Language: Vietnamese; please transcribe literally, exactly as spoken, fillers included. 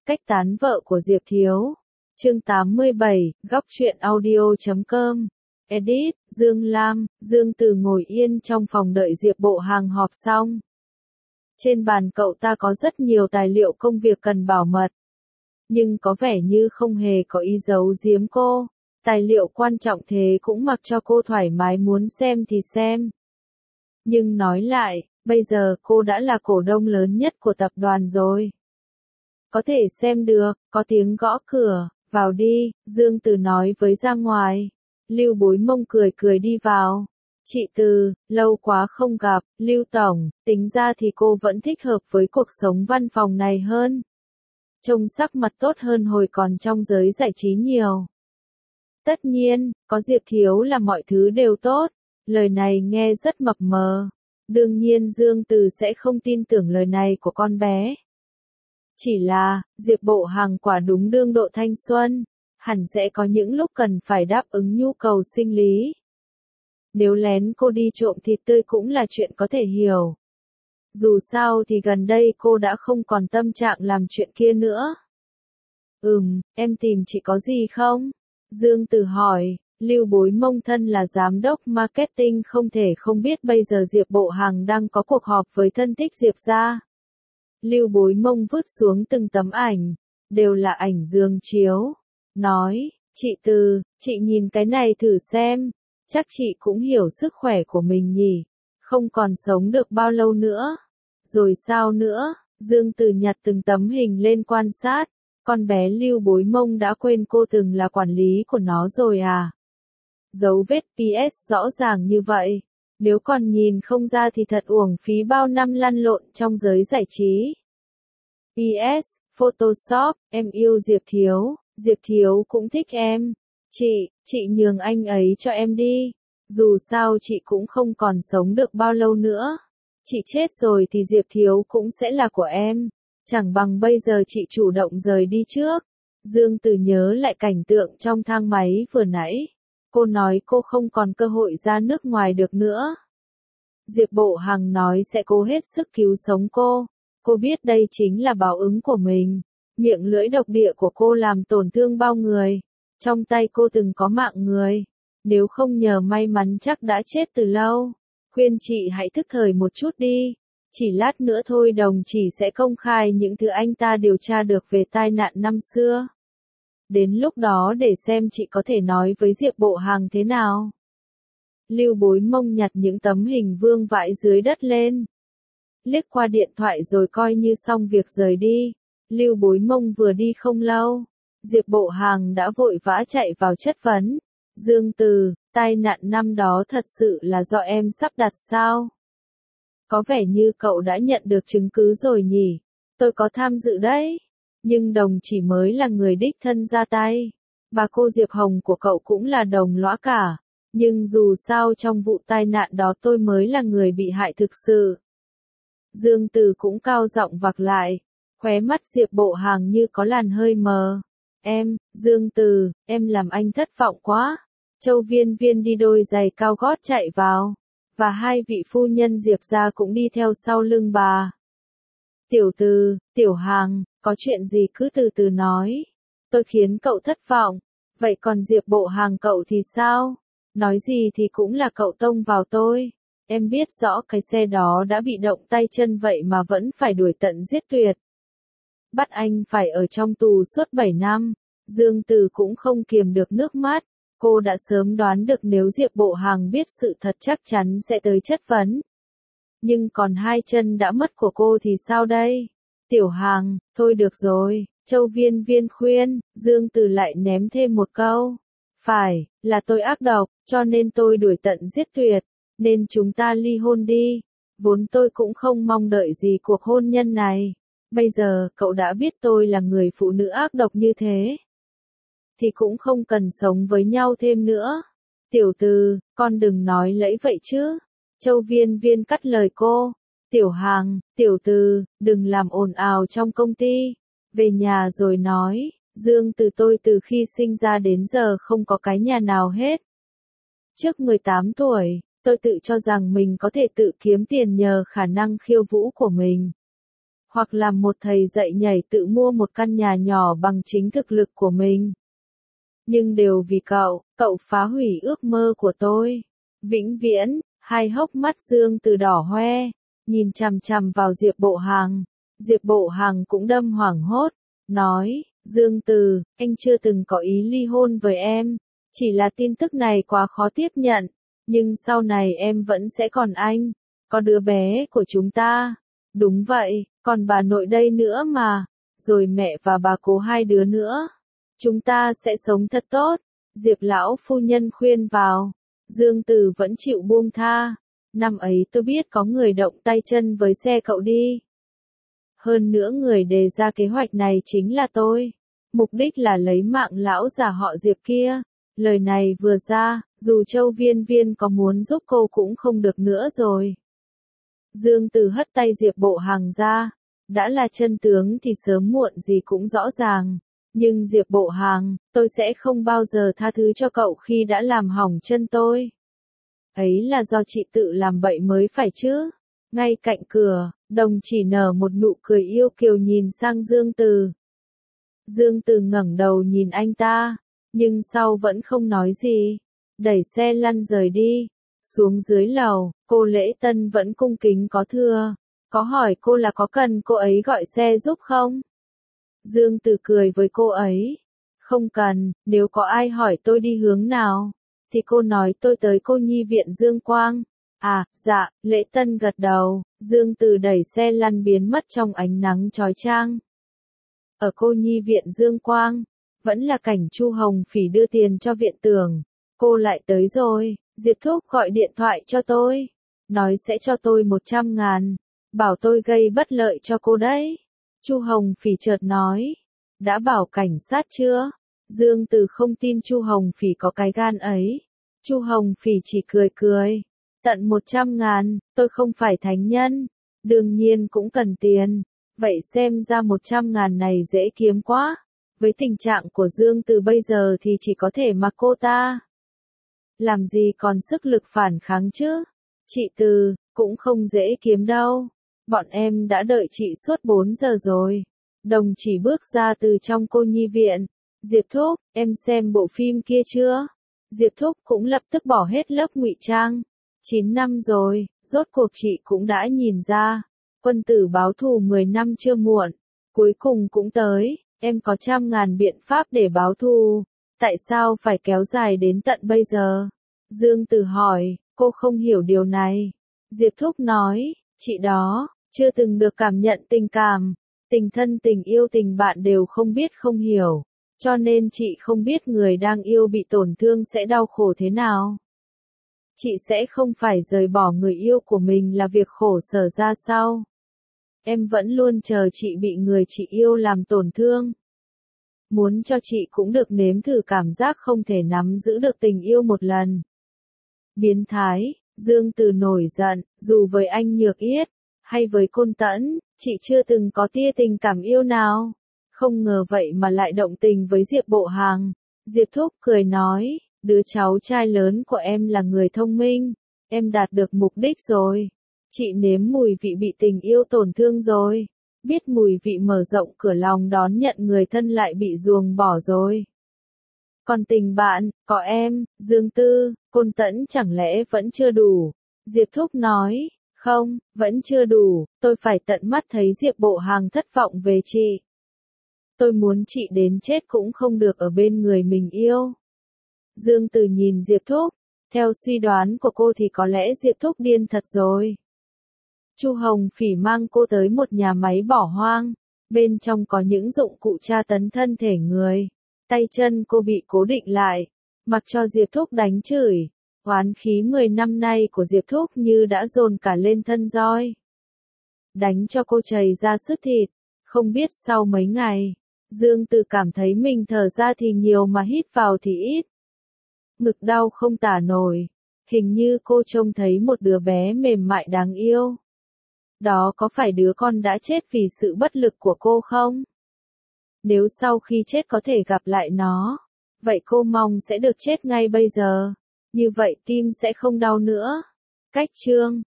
Cách tán vợ của Diệp Thiếu. Chương tám mươi bảy, góc truyện audio chấm com. Edit, Dương Lam, Dương Từ ngồi yên trong phòng đợi Diệp Bộ Hàng họp xong. Trên bàn cậu ta có rất nhiều tài liệu công việc cần bảo mật. Nhưng có vẻ như không hề có ý giấu giếm cô. Tài liệu quan trọng thế cũng mặc cho cô thoải mái muốn xem thì xem. Nhưng nói lại, bây giờ cô đã là cổ đông lớn nhất của tập đoàn rồi. Có thể xem được, có tiếng gõ cửa, vào đi, Dương Từ nói với ra ngoài. Lưu Bối Mông cười cười đi vào. Chị Từ, lâu quá không gặp, Lưu Tổng, tính ra thì cô vẫn thích hợp với cuộc sống văn phòng này hơn. Trông sắc mặt tốt hơn hồi còn trong giới giải trí nhiều. Tất nhiên, có Diệp Thiếu là mọi thứ đều tốt. Lời này nghe rất mập mờ. Đương nhiên Dương Từ sẽ không tin tưởng lời này của con bé. Chỉ là, Diệp Bộ Hàng quả đúng đương độ thanh xuân, hẳn sẽ có những lúc cần phải đáp ứng nhu cầu sinh lý. Nếu lén cô đi trộm thịt tươi cũng là chuyện có thể hiểu. Dù sao thì gần đây cô đã không còn tâm trạng làm chuyện kia nữa. Ừm, em tìm chị có gì không? Dương Từ hỏi. Lưu Bối Mông thân là giám đốc marketing không thể không biết bây giờ Diệp Bộ Hàng đang có cuộc họp với thân thích Diệp gia. Lưu Bối Mông vứt xuống từng tấm ảnh, đều là ảnh giường chiếu. Nói, chị Từ, chị nhìn cái này thử xem, chắc chị cũng hiểu sức khỏe của mình nhỉ, không còn sống được bao lâu nữa. Rồi sao nữa? Dương Từ nhặt từng tấm hình lên quan sát, con bé Lưu Bối Mông đã quên cô từng là quản lý của nó rồi à? Dấu vết pê ét rõ ràng như vậy. Nếu còn nhìn không ra thì thật uổng phí bao năm lăn lộn trong giới giải trí. pê ét, Photoshop, em yêu Diệp Thiếu, Diệp Thiếu cũng thích em. Chị, chị nhường anh ấy cho em đi. Dù sao chị cũng không còn sống được bao lâu nữa. Chị chết rồi thì Diệp Thiếu cũng sẽ là của em. Chẳng bằng bây giờ chị chủ động rời đi trước. Dương Từ nhớ lại cảnh tượng trong thang máy vừa nãy. Cô nói cô không còn cơ hội ra nước ngoài được nữa. Diệp Bộ Hàng nói sẽ cố hết sức cứu sống cô. Cô biết đây chính là báo ứng của mình. Miệng lưỡi độc địa của cô làm tổn thương bao người. Trong tay cô từng có mạng người. Nếu không nhờ may mắn chắc đã chết từ lâu. Khuyên chị hãy thức thời một chút đi. Chỉ lát nữa thôi đồng chỉ sẽ công khai những thứ anh ta điều tra được về tai nạn năm xưa. Đến lúc đó để xem chị có thể nói với Diệp Bộ Hàng thế nào. Lưu Bối Mông nhặt những tấm hình vương vãi dưới đất lên. Liếc qua điện thoại rồi coi như xong việc rời đi. Lưu Bối Mông vừa đi không lâu. Diệp Bộ Hàng đã vội vã chạy vào chất vấn. Dương Từ, tai nạn năm đó thật sự là do em sắp đặt sao? Có vẻ như cậu đã nhận được chứng cứ rồi nhỉ? Tôi có tham dự đấy. Nhưng đồng chỉ mới là người đích thân ra tay. Bà cô Diệp Hồng của cậu cũng là đồng lõa cả. Nhưng dù sao trong vụ tai nạn đó tôi mới là người bị hại thực sự. Dương Từ cũng cao giọng vặc lại. Khóe mắt Diệp Bộ Hàng như có làn hơi mờ. Em, Dương Từ, em làm anh thất vọng quá. Châu Viên Viên đi đôi giày cao gót chạy vào. Và hai vị phu nhân Diệp gia cũng đi theo sau lưng bà. Tiểu Từ, Tiểu Hàng, có chuyện gì cứ từ từ nói. Tôi khiến cậu thất vọng. Vậy còn Diệp Bộ Hàng cậu thì sao? Nói gì thì cũng là cậu tông vào tôi. Em biết rõ cái xe đó đã bị động tay chân vậy mà vẫn phải đuổi tận giết tuyệt. Bắt anh phải ở trong tù suốt bảy năm. Dương Từ cũng không kiềm được nước mắt. Cô đã sớm đoán được nếu Diệp Bộ Hàng biết sự thật chắc chắn sẽ tới chất vấn. Nhưng còn hai chân đã mất của cô thì sao đây? Tiểu Hàng, thôi được rồi, Châu Viên Viên khuyên, Dương Từ lại ném thêm một câu. Phải, là tôi ác độc, cho nên tôi đuổi tận giết tuyệt, nên chúng ta ly hôn đi. Vốn tôi cũng không mong đợi gì cuộc hôn nhân này. Bây giờ, cậu đã biết tôi là người phụ nữ ác độc như thế. Thì cũng không cần sống với nhau thêm nữa. Tiểu Từ, con đừng nói lẫy vậy chứ. Châu Viên Viên cắt lời cô. Tiểu Hàng, Tiểu Từ, đừng làm ồn ào trong công ty. Về nhà rồi nói, Dương Từ tôi từ khi sinh ra đến giờ không có cái nhà nào hết. Trước mười tám tuổi, tôi tự cho rằng mình có thể tự kiếm tiền nhờ khả năng khiêu vũ của mình. hoặc làm một thầy dạy nhảy tự mua một căn nhà nhỏ bằng chính thực lực của mình. Nhưng đều vì cậu, cậu phá hủy ước mơ của tôi. Vĩnh viễn, hai hốc mắt Dương Từ đỏ hoe, nhìn chằm chằm vào Diệp Bộ Hằng. Diệp Bộ Hằng cũng đâm hoảng hốt, nói, Dương Từ, anh chưa từng có ý ly hôn với em, chỉ là tin tức này quá khó tiếp nhận, nhưng sau này em vẫn sẽ còn anh, có đứa bé của chúng ta. Đúng vậy, còn bà nội đây nữa mà, rồi mẹ và bà cố hai đứa nữa. Chúng ta sẽ sống thật tốt, Diệp lão phu nhân khuyên vào. Dương Từ vẫn chịu buông tha. Năm ấy tôi biết có người động tay chân với xe cậu đi. Hơn nữa người đề ra kế hoạch này chính là tôi. Mục đích là lấy mạng lão già họ Diệp kia. Lời này vừa ra, dù Châu Viên Viên có muốn giúp cô cũng không được nữa rồi. Dương Từ hất tay Diệp Bộ Hằng ra. Đã là chân tướng thì sớm muộn gì cũng rõ ràng. Nhưng Diệp Bộ Hằng, tôi sẽ không bao giờ tha thứ cho cậu khi đã làm hỏng chân tôi. Ấy là do chị tự làm bậy mới phải chứ. Ngay cạnh cửa, Đồng Chỉ nở một nụ cười yêu kiều nhìn sang Dương Từ. Dương Từ ngẩng đầu nhìn anh ta, nhưng sau vẫn không nói gì. Đẩy xe lăn rời đi. Xuống dưới lầu, cô Lễ Tân vẫn cung kính có thưa. Có hỏi cô là có cần cô ấy gọi xe giúp không? Dương Từ cười với cô ấy. Không cần, nếu có ai hỏi tôi đi hướng nào, thì cô nói tôi tới cô nhi viện Dương Quang. À, dạ, Lễ Tân gật đầu. Dương Từ đẩy xe lăn biến mất trong ánh nắng chói chang. Ở cô nhi viện Dương Quang, vẫn là cảnh Chu Hồng Phỉ đưa tiền cho viện tưởng. Cô lại tới rồi, Diệp Thúc gọi điện thoại cho tôi. Nói sẽ cho tôi một trăm ngàn. Bảo tôi gây bất lợi cho cô đấy. Chu Hồng Phỉ chợt nói. Đã bảo cảnh sát chưa? Dương Từ không tin Chu Hồng Phỉ có cái gan ấy. Chu Hồng Phỉ chỉ cười cười. Tận một trăm ngàn, tôi không phải thánh nhân. Đương nhiên cũng cần tiền. Vậy xem ra một trăm ngàn này dễ kiếm quá. Với tình trạng của Dương Từ bây giờ thì chỉ có thể mặc cô ta. Làm gì còn sức lực phản kháng chứ? Chị Từ, cũng không dễ kiếm đâu. Bọn em đã đợi chị suốt bốn giờ rồi. Đồng Chỉ bước ra từ trong cô nhi viện. Diệp Thúc, em xem bộ phim kia chưa? Diệp Thúc cũng lập tức bỏ hết lớp ngụy trang. chín năm rồi, rốt cuộc chị cũng đã nhìn ra. Quân tử báo thù mười năm chưa muộn. Cuối cùng cũng tới, em có trăm ngàn biện pháp để báo thù. Tại sao phải kéo dài đến tận bây giờ? Dương Từ hỏi, cô không hiểu điều này. Diệp Thúc nói, chị đó, chưa từng được cảm nhận tình cảm. Tình thân tình yêu tình bạn đều không biết không hiểu. Cho nên chị không biết người đang yêu bị tổn thương sẽ đau khổ thế nào. Chị sẽ không phải rời bỏ người yêu của mình là việc khổ sở ra sao. Em vẫn luôn chờ chị bị người chị yêu làm tổn thương. Muốn cho chị cũng được nếm thử cảm giác không thể nắm giữ được tình yêu một lần. Biến thái, Dương Từ nổi giận, dù với anh Nhược Yết, hay với Côn Tẫn, chị chưa từng có tia tình cảm yêu nào. Không ngờ vậy mà lại động tình với Diệp Bộ Hằng. Diệp Thúc cười nói, đứa cháu trai lớn của em là người thông minh, em đạt được mục đích rồi. Chị nếm mùi vị bị tình yêu tổn thương rồi, biết mùi vị mở rộng cửa lòng đón nhận người thân lại bị ruồng bỏ rồi. Còn tình bạn, có em, Dương Tư, Côn Tẫn chẳng lẽ vẫn chưa đủ? Diệp Thúc nói, không, vẫn chưa đủ, tôi phải tận mắt thấy Diệp Bộ Hằng thất vọng về chị. Tôi muốn chị đến chết cũng không được ở bên người mình yêu. Dương Từ nhìn Diệp Thúc, theo suy đoán của cô thì có lẽ Diệp Thúc điên thật rồi. Chu Hồng Phỉ mang cô tới một nhà máy bỏ hoang, bên trong có những dụng cụ tra tấn thân thể người. Tay chân cô bị cố định lại, mặc cho Diệp Thúc đánh chửi. Oán khí mười năm nay của Diệp Thúc như đã dồn cả lên thân roi. Đánh cho cô chảy ra sứt thịt, không biết sau mấy ngày, Dương Từ cảm thấy mình thở ra thì nhiều mà hít vào thì ít. Ngực đau không tả nổi, hình như cô trông thấy một đứa bé mềm mại đáng yêu. Đó có phải đứa con đã chết vì sự bất lực của cô không? Nếu sau khi chết có thể gặp lại nó, vậy cô mong sẽ được chết ngay bây giờ. Như vậy tim sẽ không đau nữa. Cách chương